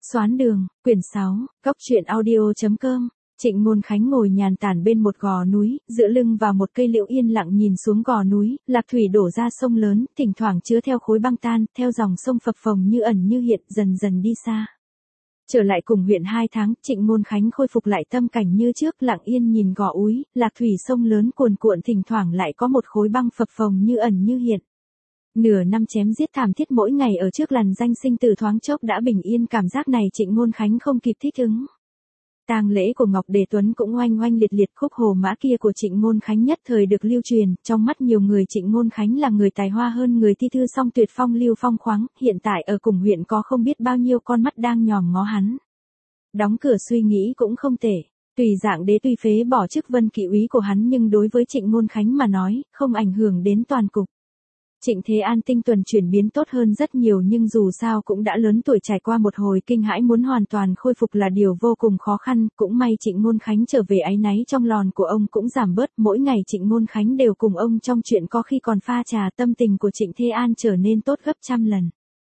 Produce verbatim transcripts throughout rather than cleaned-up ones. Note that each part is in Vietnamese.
Xoán đường, quyển sáu, góc truyện audio.com. Trịnh Ngôn Khánh ngồi nhàn tản bên một gò núi, dựa lưng vào một cây liễu yên lặng nhìn xuống gò núi, lạc thủy đổ ra sông lớn, thỉnh thoảng chứa theo khối băng tan, theo dòng sông phập phồng như ẩn như hiện, dần dần đi xa. Trở lại cùng huyện hai tháng, Trịnh Ngôn Khánh khôi phục lại tâm cảnh như trước, lặng yên nhìn gò úi, lạc thủy sông lớn cuồn cuộn, thỉnh thoảng lại có một khối băng phập phồng như ẩn như hiện. Nửa năm chém giết thảm thiết mỗi ngày ở trước làn danh sinh tử thoáng chốc đã bình yên, cảm giác này Trịnh Ngôn Khánh không kịp thích ứng. Tang lễ của Ngọc Đề Tuấn cũng oanh oanh liệt liệt, khúc hồ mã kia của Trịnh Ngôn Khánh nhất thời được lưu truyền, trong mắt nhiều người Trịnh Ngôn Khánh là người tài hoa hơn người thi thư song tuyệt, phong lưu phong khoáng, hiện tại ở cùng huyện có không biết bao nhiêu con mắt đang nhòm ngó hắn. Đóng cửa suy nghĩ cũng không tệ. Tùy dạng đế tuy phế bỏ chức vân kỵ úy của hắn nhưng đối với Trịnh Ngôn Khánh mà nói, không ảnh hưởng đến toàn cục. Trịnh Thế An tinh tuần chuyển biến tốt hơn rất nhiều, nhưng dù sao cũng đã lớn tuổi, trải qua một hồi kinh hãi, muốn hoàn toàn khôi phục là điều vô cùng khó khăn, cũng may Trịnh Ngôn Khánh trở về, áy náy trong lòn của ông cũng giảm bớt, mỗi ngày Trịnh Ngôn Khánh đều cùng ông trong chuyện, có khi còn pha trà, tâm tình của Trịnh Thế An trở nên tốt gấp trăm lần.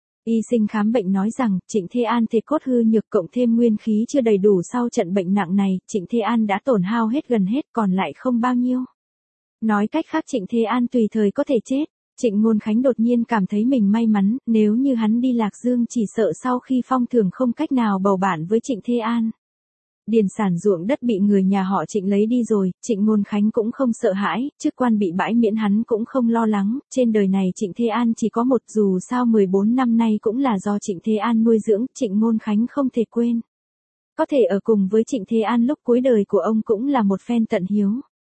Y sinh khám bệnh nói rằng, Trịnh Thế An thể cốt hư nhược cộng thêm nguyên khí chưa đầy đủ, sau trận bệnh nặng này, Trịnh Thế An đã tổn hao hết gần hết, còn lại không bao nhiêu. Nói cách khác, Trịnh Thế An tùy thời có thể chết. Trịnh Ngôn Khánh đột nhiên cảm thấy mình may mắn, nếu như hắn đi Lạc Dương chỉ sợ sau khi phong thưởng không cách nào bầu bạn với Trịnh Thế An. Điền sản ruộng đất bị người nhà họ Trịnh lấy đi rồi, Trịnh Ngôn Khánh cũng không sợ hãi, chức quan bị bãi miễn hắn cũng không lo lắng, trên đời này Trịnh Thế An chỉ có một, dù sao mười bốn năm nay cũng là do Trịnh Thế An nuôi dưỡng, Trịnh Ngôn Khánh không thể quên. Có thể ở cùng với Trịnh Thế An lúc cuối đời của ông cũng là một phen tận hiếu.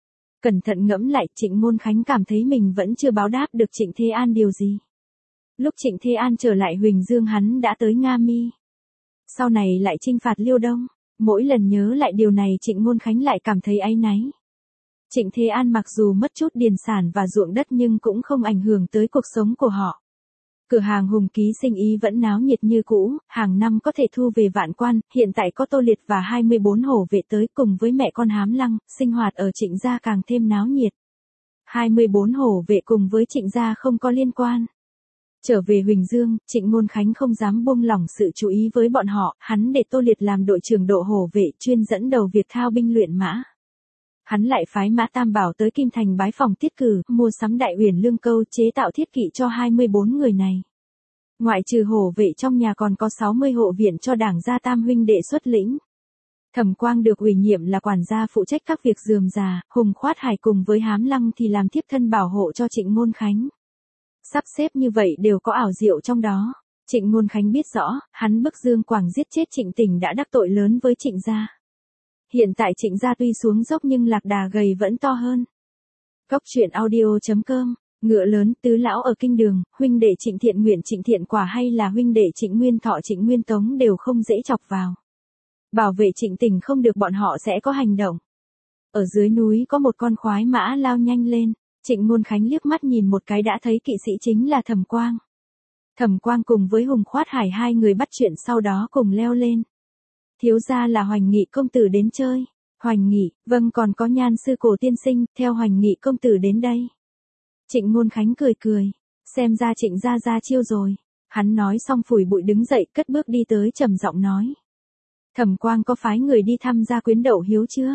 Cẩn thận ngẫm lại, Trịnh Ngôn Khánh cảm thấy mình vẫn chưa báo đáp được Trịnh Thế An điều gì. Lúc Trịnh Thế An trở lại Huỳnh Dương hắn đã tới Nga Mi. Sau này lại chinh phạt Liêu Đông, mỗi lần nhớ lại điều này Trịnh Ngôn Khánh lại cảm thấy áy náy. Trịnh Thế An mặc dù mất chút điền sản và ruộng đất nhưng cũng không ảnh hưởng tới cuộc sống của họ. Cửa hàng Hùng Ký sinh ý vẫn náo nhiệt như cũ, hàng năm có thể thu về vạn quan, hiện tại có Tô Liệt và hai mươi bốn hổ vệ tới cùng với mẹ con Hám Lăng, sinh hoạt ở Trịnh gia càng thêm náo nhiệt. hai mươi bốn hổ vệ cùng với Trịnh gia không có liên quan. Trở về Huỳnh Dương, Trịnh Ngôn Khánh không dám buông lỏng sự chú ý với bọn họ, hắn để Tô Liệt làm đội trưởng đội hổ vệ, chuyên dẫn đầu việc thao binh luyện mã. Hắn lại phái Mã Tam Bảo tới Kim Thành bái phòng tiết cử, mua sắm đại huyền lương câu, chế tạo thiết kỵ cho hai mươi bốn người này. Ngoại trừ hổ vệ trong nhà còn có sáu mươi hộ viện cho đảng gia tam huynh đệ xuất lĩnh. Thẩm Quang được ủy nhiệm là quản gia phụ trách các việc rườm rà, Hùng Khoát Hải cùng với Hám Lăng thì làm thiếp thân bảo hộ cho Trịnh Ngôn Khánh. Sắp xếp như vậy đều có ảo diệu trong đó. Trịnh Ngôn Khánh biết rõ, hắn bức Dương Quảng giết chết Trịnh Tình đã đắc tội lớn với Trịnh gia. Hiện tại Trịnh gia tuy xuống dốc nhưng lạc đà gầy vẫn to hơn. Góc truyện audio.com. Ngựa lớn tứ lão ở kinh đường, huynh đệ Trịnh Thiện Nguyện Trịnh Thiện Quả hay là huynh đệ Trịnh Nguyên Thọ Trịnh Nguyên Tống đều không dễ chọc vào. Bảo vệ Trịnh Tình không được, bọn họ sẽ có hành động. Ở dưới núi có một con khoái mã lao nhanh lên, Trịnh Ngôn Khánh liếc mắt nhìn một cái đã thấy kỵ sĩ chính là Thẩm Quang. Thẩm Quang cùng với Hùng Khoát Hải hai người bắt chuyện sau đó cùng leo lên. Thiếu gia là Hoành Nghị công tử đến chơi. Hoành Nghị, vâng, còn có Nhan sư cổ tiên sinh, theo Hoành Nghị công tử đến đây. Trịnh Ngôn Khánh cười cười, xem ra Trịnh gia ra chiêu rồi. Hắn nói xong phủi bụi đứng dậy, cất bước đi tới, trầm giọng nói. Thẩm Quang có phái người đi thăm gia quyến Đậu Hiếu chưa?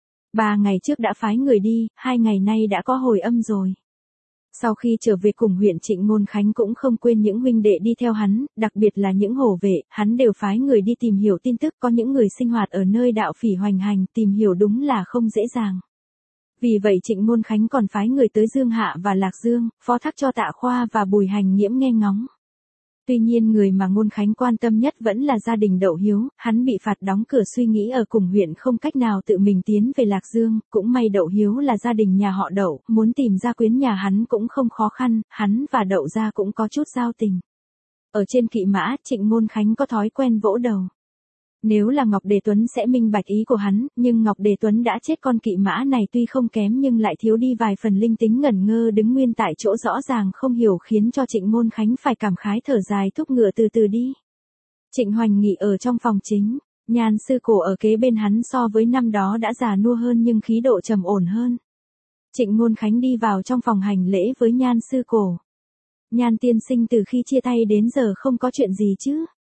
Ba ngày trước đã phái người đi, hai ngày nay đã có hồi âm rồi. Sau khi trở về cùng huyện, Trịnh Ngôn Khánh cũng không quên những huynh đệ đi theo hắn, đặc biệt là những hổ vệ, hắn đều phái người đi tìm hiểu tin tức, có những người sinh hoạt ở nơi đạo phỉ hoành hành, tìm hiểu đúng là không dễ dàng. Vì vậy Trịnh Ngôn Khánh còn phái người tới Dương Hạ và Lạc Dương, phó thác cho Tạ Khoa và Bùi Hành Nghiễm nghe ngóng. Tuy nhiên người mà Ngôn Khánh quan tâm nhất vẫn là gia đình Đậu Hiếu, hắn bị phạt đóng cửa suy nghĩ ở cùng huyện không cách nào tự mình tiến về Lạc Dương, cũng may Đậu Hiếu là gia đình nhà họ Đậu, muốn tìm gia quyến nhà hắn cũng không khó khăn, hắn và Đậu gia cũng có chút giao tình. Ở trên kỵ mã, Trịnh Ngôn Khánh có thói quen vỗ đầu. Nếu là Ngọc Đề Tuấn sẽ minh bạch ý của hắn, nhưng Ngọc Đề Tuấn đã chết, con kỵ mã này tuy không kém nhưng lại thiếu đi vài phần linh tính, ngẩn ngơ đứng nguyên tại chỗ rõ ràng không hiểu, khiến cho Trịnh Ngôn Khánh phải cảm khái thở dài, thúc ngựa từ từ đi. Trịnh Hoành Nghị ở trong phòng chính, Nhan sư cổ ở kế bên hắn, so với năm đó đã già nua hơn nhưng khí độ trầm ổn hơn. Trịnh Ngôn Khánh đi vào trong phòng hành lễ với Nhan sư cổ. Nhan tiên sinh từ khi chia tay đến giờ không có chuyện gì chứ?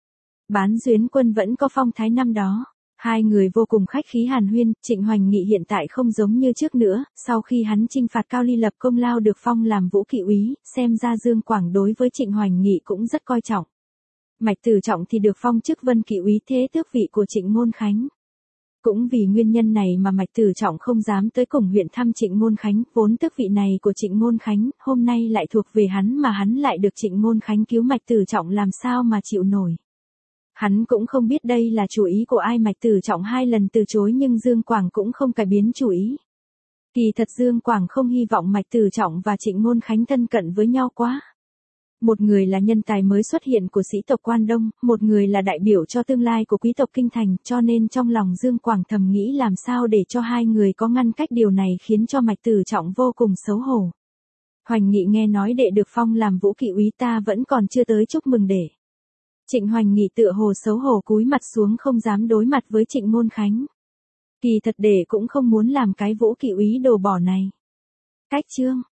Bán Duyến Quân vẫn có phong thái năm đó. Hai người vô cùng khách khí hàn huyên, Trịnh Hoành Nghị hiện tại không giống như trước nữa, sau khi hắn chinh phạt Cao Ly lập công lao được phong làm vũ kỵ úy, xem ra Dương Quảng đối với Trịnh Hoành Nghị cũng rất coi trọng. Mạch Tử Trọng thì được phong chức Vân kỵ úy thế tước vị của Trịnh Ngôn Khánh. Cũng vì nguyên nhân này mà Mạch Tử Trọng không dám tới Củng huyện thăm Trịnh Ngôn Khánh, vốn tước vị này của Trịnh Ngôn Khánh, hôm nay lại thuộc về hắn mà hắn lại được Trịnh Ngôn Khánh cứu, Mạch Tử Trọng làm sao mà chịu nổi. Hắn cũng không biết đây là chủ ý của ai, Mạch Tử Trọng hai lần từ chối nhưng Dương Quảng cũng không cải biến chủ ý. Kỳ thật Dương Quảng không hy vọng Mạch Tử Trọng và Trịnh Ngôn Khánh thân cận với nhau quá. Một người là nhân tài mới xuất hiện của sĩ tộc Quan Đông, một người là đại biểu cho tương lai của quý tộc Kinh Thành, cho nên trong lòng Dương Quảng thầm nghĩ làm sao để cho hai người có ngăn cách, điều này khiến cho Mạch Tử Trọng vô cùng xấu hổ. Hoành Nghị nghe nói đệ được phong làm vũ kỵ úy, ta vẫn còn chưa tới chúc mừng đệ. Trịnh Hoành Nghị tựa hồ xấu hổ cúi mặt xuống không dám đối mặt với Trịnh Ngôn Khánh. Kỳ thật đệ cũng không muốn làm cái vũ kỵ úy đồ bỏ này. Cách chương